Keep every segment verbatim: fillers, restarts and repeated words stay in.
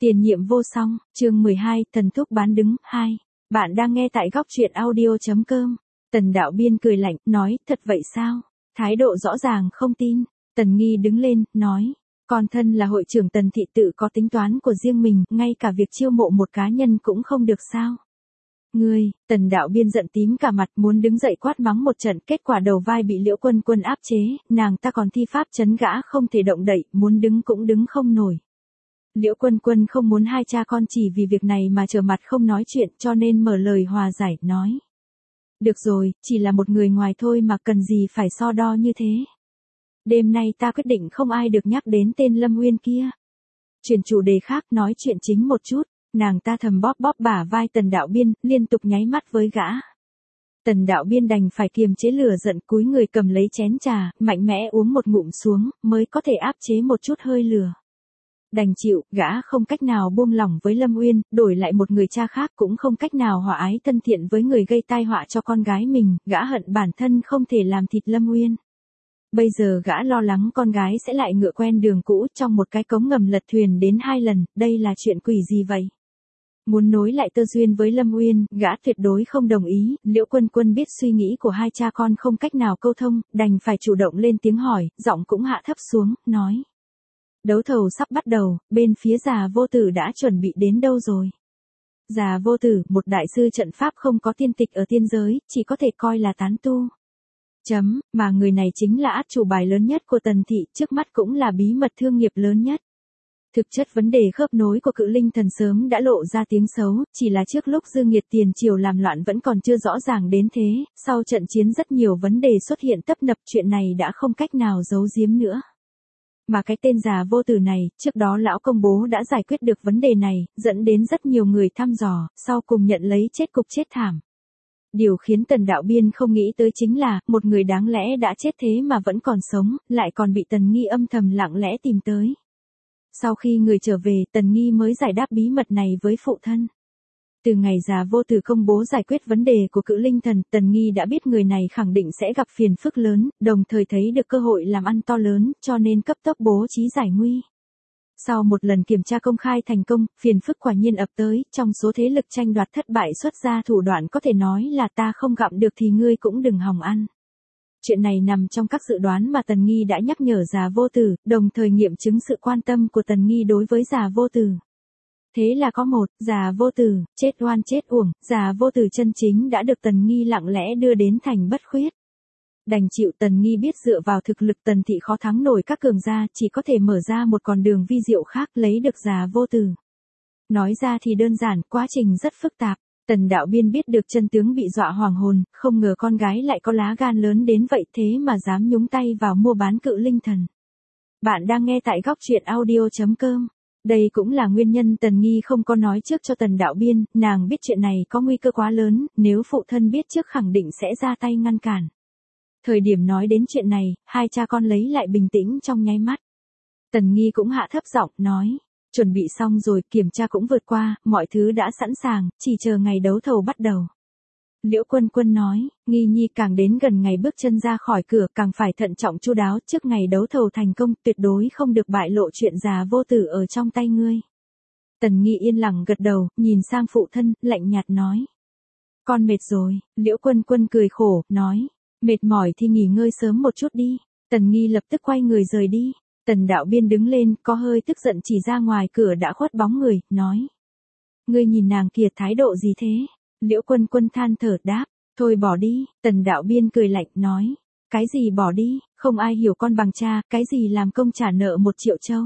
Tiền nhiệm vô song, chương mười hai, Tần Thúc bán đứng, hai. Bạn đang nghe tại góc truyện audio.com. Tần Đạo Biên cười lạnh, nói, thật vậy sao? Thái độ rõ ràng không tin. Tần Nghi đứng lên, nói, con thân là hội trưởng Tần thị tự có tính toán của riêng mình, ngay cả việc chiêu mộ một cá nhân cũng không được sao? Ngươi, Tần Đạo Biên giận tím cả mặt, muốn đứng dậy quát mắng một trận, kết quả đầu vai bị Liễu Quân Quân áp chế, nàng ta còn thi pháp trấn gã không thể động đậy, muốn đứng cũng đứng không nổi. Liễu Quân Quân không muốn hai cha con chỉ vì việc này mà trở mặt không nói chuyện, cho nên mở lời hòa giải, nói. Được rồi, chỉ là một người ngoài thôi mà cần gì phải so đo như thế. Đêm nay ta quyết định không ai được nhắc đến tên Lâm Uyên kia. Chuyển chủ đề khác, nói chuyện chính một chút, nàng ta thầm bóp bóp bả vai Tần Đạo Biên, liên tục nháy mắt với gã. Tần Đạo Biên đành phải kiềm chế lửa giận, cúi người cầm lấy chén trà, mạnh mẽ uống một ngụm xuống, mới có thể áp chế một chút hơi lửa. Đành chịu, gã không cách nào buông lỏng với Lâm Uyên, đổi lại một người cha khác cũng không cách nào hòa ái thân thiện với người gây tai họa cho con gái mình, gã hận bản thân không thể làm thịt Lâm Uyên. Bây giờ gã lo lắng con gái sẽ lại ngựa quen đường cũ, trong một cái cống ngầm lật thuyền đến hai lần, đây là chuyện quỷ gì vậy? Muốn nối lại tơ duyên với Lâm Uyên, gã tuyệt đối không đồng ý. Liễu Quân Quân biết suy nghĩ của hai cha con không cách nào câu thông, đành phải chủ động lên tiếng hỏi, giọng cũng hạ thấp xuống, nói. Đấu thầu sắp bắt đầu, bên phía Già Vô Tử đã chuẩn bị đến đâu rồi? Già Vô Tử, một đại sư trận pháp không có tiên tịch ở tiên giới, chỉ có thể coi là tán tu. Chấm, mà người này chính là át chủ bài lớn nhất của Tần thị, trước mắt cũng là bí mật thương nghiệp lớn nhất. Thực chất vấn đề khớp nối của Cự Linh Thần sớm đã lộ ra tiếng xấu, chỉ là trước lúc Dương Nghiệt tiền triều làm loạn vẫn còn chưa rõ ràng đến thế, sau trận chiến rất nhiều vấn đề xuất hiện tấp nập, chuyện này đã không cách nào giấu giếm nữa. Mà cái tên Già Vô Tử này, trước đó lão công bố đã giải quyết được vấn đề này, dẫn đến rất nhiều người thăm dò, sau cùng nhận lấy chết cục chết thảm. Điều khiến Tần Đạo Biên không nghĩ tới chính là, một người đáng lẽ đã chết thế mà vẫn còn sống, lại còn bị Tần Nghi âm thầm lặng lẽ tìm tới. Sau khi người trở về, Tần Nghi mới giải đáp bí mật này với phụ thân. Từ ngày Già Vô Tử công bố giải quyết vấn đề của Cự Linh Thần, Tần Nghi đã biết người này khẳng định sẽ gặp phiền phức lớn, đồng thời thấy được cơ hội làm ăn to lớn, cho nên cấp tốc bố trí giải nguy. Sau một lần kiểm tra công khai thành công, phiền phức quả nhiên ập tới, trong số thế lực tranh đoạt thất bại xuất ra thủ đoạn có thể nói là ta không gặm được thì ngươi cũng đừng hòng ăn. Chuyện này nằm trong các dự đoán mà Tần Nghi đã nhắc nhở Già Vô Tử, đồng thời nghiệm chứng sự quan tâm của Tần Nghi đối với Già Vô Tử. Thế là có một, Già Vô Tử, chết oan chết uổng, Già Vô Tử chân chính đã được Tần Nghi lặng lẽ đưa đến thành bất khuyết. Đành chịu, Tần Nghi biết dựa vào thực lực Tần thị khó thắng nổi các cường gia, chỉ có thể mở ra một con đường vi diệu khác lấy được Già Vô Tử. Nói ra thì đơn giản, quá trình rất phức tạp. Tần Đạo Biên biết được chân tướng bị dọa hoàng hồn, không ngờ con gái lại có lá gan lớn đến vậy thế mà dám nhúng tay vào mua bán Cự Linh Thần. Bạn đang nghe tại góc truyện audio.com. Đây cũng là nguyên nhân Tần Nghi không có nói trước cho Tần Đạo Biên, nàng biết chuyện này có nguy cơ quá lớn, nếu phụ thân biết trước khẳng định sẽ ra tay ngăn cản. Thời điểm nói đến chuyện này, hai cha con lấy lại bình tĩnh trong nháy mắt. Tần Nghi cũng hạ thấp giọng, nói, chuẩn bị xong rồi, kiểm tra cũng vượt qua, mọi thứ đã sẵn sàng, chỉ chờ ngày đấu thầu bắt đầu. Liễu Quân Quân nói, Nghi Nhi càng đến gần ngày bước chân ra khỏi cửa, càng phải thận trọng chu đáo, trước ngày đấu thầu thành công, tuyệt đối không được bại lộ chuyện Già Vô Tử ở trong tay ngươi. Tần Nghi yên lặng gật đầu, nhìn sang phụ thân, lạnh nhạt nói. Con mệt rồi, Liễu Quân Quân cười khổ, nói, mệt mỏi thì nghỉ ngơi sớm một chút đi. Tần Nghi lập tức quay người rời đi. Tần Đạo Biên đứng lên, có hơi tức giận chỉ ra ngoài cửa đã khuất bóng người, nói. Ngươi nhìn nàng kia thái độ gì thế? Liễu Quân Quân than thở đáp, thôi bỏ đi. Tần Đạo Biên cười lạnh, nói. Cái gì bỏ đi, không ai hiểu con bằng cha, cái gì làm công trả nợ một triệu châu.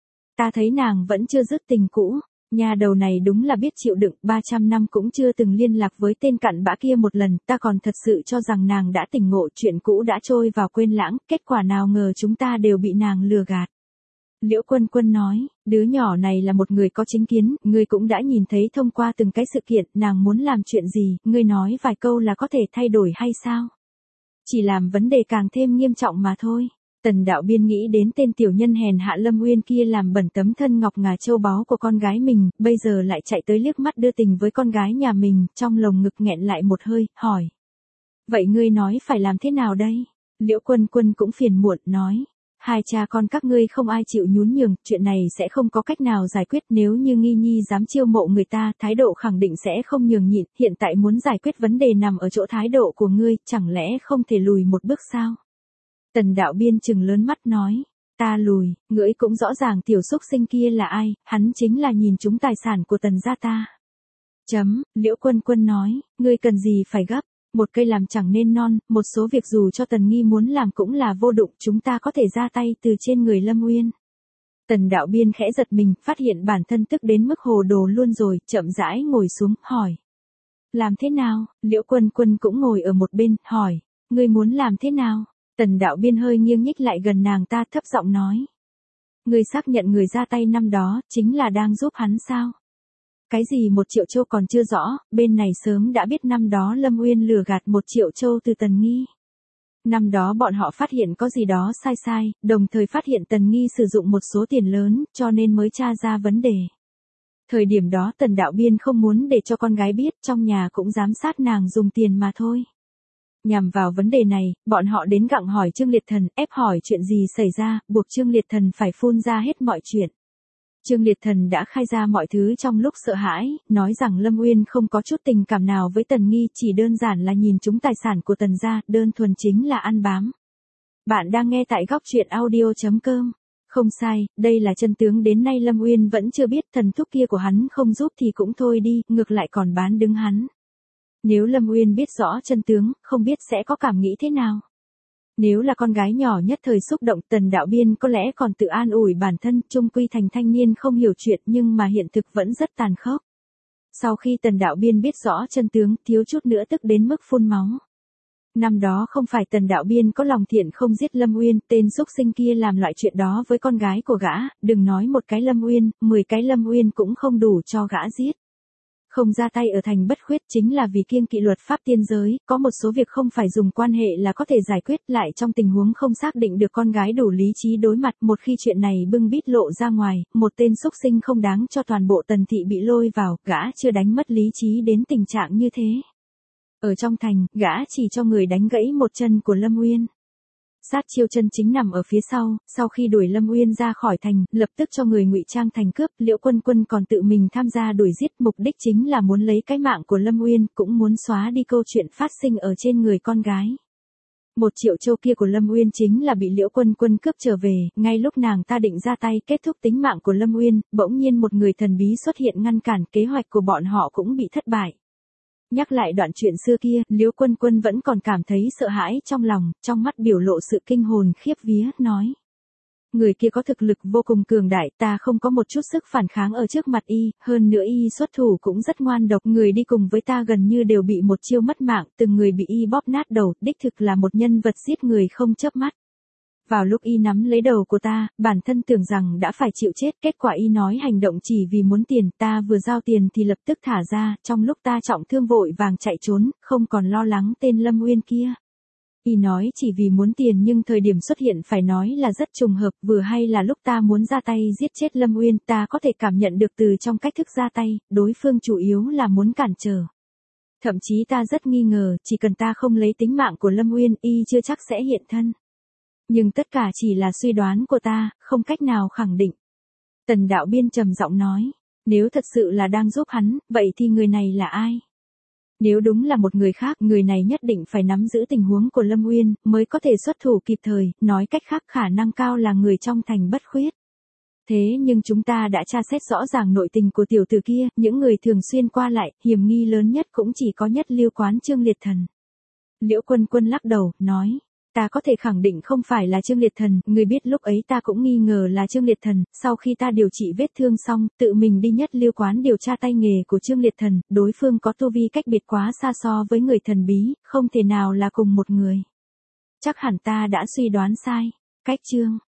Ta thấy nàng vẫn chưa dứt tình cũ. Nhà đầu này đúng là biết chịu đựng, ba trăm năm cũng chưa từng liên lạc với tên cặn bã kia một lần, ta còn thật sự cho rằng nàng đã tỉnh ngộ, chuyện cũ đã trôi vào quên lãng, kết quả nào ngờ chúng ta đều bị nàng lừa gạt. Liễu Quân Quân nói, đứa nhỏ này là một người có chính kiến, ngươi cũng đã nhìn thấy thông qua từng cái sự kiện, nàng muốn làm chuyện gì, ngươi nói vài câu là có thể thay đổi hay sao? Chỉ làm vấn đề càng thêm nghiêm trọng mà thôi. Tần Đạo Biên nghĩ đến tên tiểu nhân hèn hạ Lâm Uyên kia làm bẩn tấm thân ngọc ngà châu báu của con gái mình, bây giờ lại chạy tới liếc mắt đưa tình với con gái nhà mình, trong lồng ngực nghẹn lại một hơi, hỏi. Vậy ngươi nói phải làm thế nào đây? Liễu Quân Quân cũng phiền muộn, nói. Hai cha con các ngươi không ai chịu nhún nhường, chuyện này sẽ không có cách nào giải quyết. Nếu như Nghi Nhi dám chiêu mộ người ta, thái độ khẳng định sẽ không nhường nhịn. Hiện tại muốn giải quyết vấn đề nằm ở chỗ thái độ của ngươi, chẳng lẽ không thể lùi một bước sao? Tần Đạo Biên trừng lớn mắt nói, ta lùi, ngưỡi cũng rõ ràng tiểu xúc sinh kia là ai, hắn chính là nhìn trúng tài sản của Tần gia ta. Chấm, Liễu Quân Quân nói, ngươi cần gì phải gấp, một cây làm chẳng nên non, một số việc dù cho Tần Nghi muốn làm cũng là vô dụng, chúng ta có thể ra tay từ trên người Lâm Uyên. Tần Đạo Biên khẽ giật mình, phát hiện bản thân tức đến mức hồ đồ luôn rồi, chậm rãi ngồi xuống, hỏi. Làm thế nào? Liễu Quân Quân cũng ngồi ở một bên, hỏi, ngươi muốn làm thế nào? Tần Đạo Biên hơi nghiêng nhích lại gần nàng ta, thấp giọng nói. Ngươi xác nhận người ra tay năm đó, chính là đang giúp hắn sao? Cái gì một triệu châu còn chưa rõ, bên này sớm đã biết năm đó Lâm Uyên lừa gạt một triệu châu từ Tần Nghi. Năm đó bọn họ phát hiện có gì đó sai sai, đồng thời phát hiện Tần Nghi sử dụng một số tiền lớn, cho nên mới tra ra vấn đề. Thời điểm đó Tần Đạo Biên không muốn để cho con gái biết, trong nhà cũng giám sát nàng dùng tiền mà thôi. Nhằm vào vấn đề này, bọn họ đến gặng hỏi Trương Liệt Thần, ép hỏi chuyện gì xảy ra, buộc Trương Liệt Thần phải phun ra hết mọi chuyện. Trương Liệt Thần đã khai ra mọi thứ trong lúc sợ hãi, nói rằng Lâm Uyên không có chút tình cảm nào với Tần Nghi, chỉ đơn giản là nhìn trúng tài sản của Tần gia, đơn thuần chính là ăn bám. Bạn đang nghe tại góc truyện audio chấm com. Không sai, đây là chân tướng, đến nay Lâm Uyên vẫn chưa biết, thần thúc kia của hắn không giúp thì cũng thôi đi, ngược lại còn bán đứng hắn. Nếu Lâm Uyên biết rõ chân tướng, không biết sẽ có cảm nghĩ thế nào. Nếu là con gái nhỏ nhất thời xúc động, Tần Đạo Biên có lẽ còn tự an ủi bản thân, chung quy thành thanh niên không hiểu chuyện, nhưng mà hiện thực vẫn rất tàn khốc. Sau khi Tần Đạo Biên biết rõ chân tướng, thiếu chút nữa tức đến mức phun máu. Năm đó không phải Tần Đạo Biên có lòng thiện không giết Lâm Uyên, tên xúc sinh kia làm loại chuyện đó với con gái của gã, đừng nói một cái Lâm Uyên, mười cái Lâm Uyên cũng không đủ cho gã giết. Không ra tay ở thành Bất Khuyết chính là vì kiêng kỵ luật pháp tiên giới, có một số việc không phải dùng quan hệ là có thể giải quyết, lại trong tình huống không xác định được con gái đủ lý trí đối mặt, một khi chuyện này bưng bít lộ ra ngoài, một tên xúc sinh không đáng cho toàn bộ Tần thị bị lôi vào, gã chưa đánh mất lý trí đến tình trạng như thế. Ở trong thành, gã chỉ cho người đánh gãy một chân của Lâm Uyên. Sát chiêu chân chính nằm ở phía sau, sau khi đuổi Lâm Uyên ra khỏi thành, lập tức cho người ngụy trang thành cướp, Liễu Quân Quân còn tự mình tham gia đuổi giết, mục đích chính là muốn lấy cái mạng của Lâm Uyên, cũng muốn xóa đi câu chuyện phát sinh ở trên người con gái. Một triệu châu kia của Lâm Uyên chính là bị Liễu Quân Quân cướp trở về, ngay lúc nàng ta định ra tay kết thúc tính mạng của Lâm Uyên, bỗng nhiên một người thần bí xuất hiện ngăn cản, kế hoạch của bọn họ cũng bị thất bại. Nhắc lại đoạn chuyện xưa kia, Liễu Quân Quân vẫn còn cảm thấy sợ hãi trong lòng, trong mắt biểu lộ sự kinh hồn khiếp vía, nói. Người kia có thực lực vô cùng cường đại, ta không có một chút sức phản kháng ở trước mặt y, hơn nữa y xuất thủ cũng rất ngoan độc, người đi cùng với ta gần như đều bị một chiêu mất mạng, từng người bị y bóp nát đầu, đích thực là một nhân vật giết người không chớp mắt. Vào lúc y nắm lấy đầu của ta, bản thân tưởng rằng đã phải chịu chết, kết quả y nói hành động chỉ vì muốn tiền, ta vừa giao tiền thì lập tức thả ra, trong lúc ta trọng thương vội vàng chạy trốn, không còn lo lắng tên Lâm Uyên kia. Y nói chỉ vì muốn tiền nhưng thời điểm xuất hiện phải nói là rất trùng hợp, vừa hay là lúc ta muốn ra tay giết chết Lâm Uyên, ta có thể cảm nhận được từ trong cách thức ra tay, đối phương chủ yếu là muốn cản trở. Thậm chí ta rất nghi ngờ, chỉ cần ta không lấy tính mạng của Lâm Uyên, y chưa chắc sẽ hiện thân. Nhưng tất cả chỉ là suy đoán của ta, không cách nào khẳng định. Tần Đạo Biên trầm giọng nói, nếu thật sự là đang giúp hắn, vậy thì người này là ai? Nếu đúng là một người khác, người này nhất định phải nắm giữ tình huống của Lâm Uyên, mới có thể xuất thủ kịp thời, nói cách khác khả năng cao là người trong thành Bất Khuyết. Thế nhưng chúng ta đã tra xét rõ ràng nội tình của tiểu tử kia, những người thường xuyên qua lại, hiểm nghi lớn nhất cũng chỉ có Nhất Lưu quán Trương Liệt Thần. Liễu Quân Quân lắc đầu, nói. Ta có thể khẳng định không phải là Trương Liệt Thần, người biết lúc ấy ta cũng nghi ngờ là Trương Liệt Thần, sau khi ta điều trị vết thương xong, tự mình đi Nhất Lưu quán điều tra tay nghề của Trương Liệt Thần, đối phương có tu vi cách biệt quá xa so với người thần bí, không thể nào là cùng một người. Chắc hẳn ta đã suy đoán sai. Cách Trương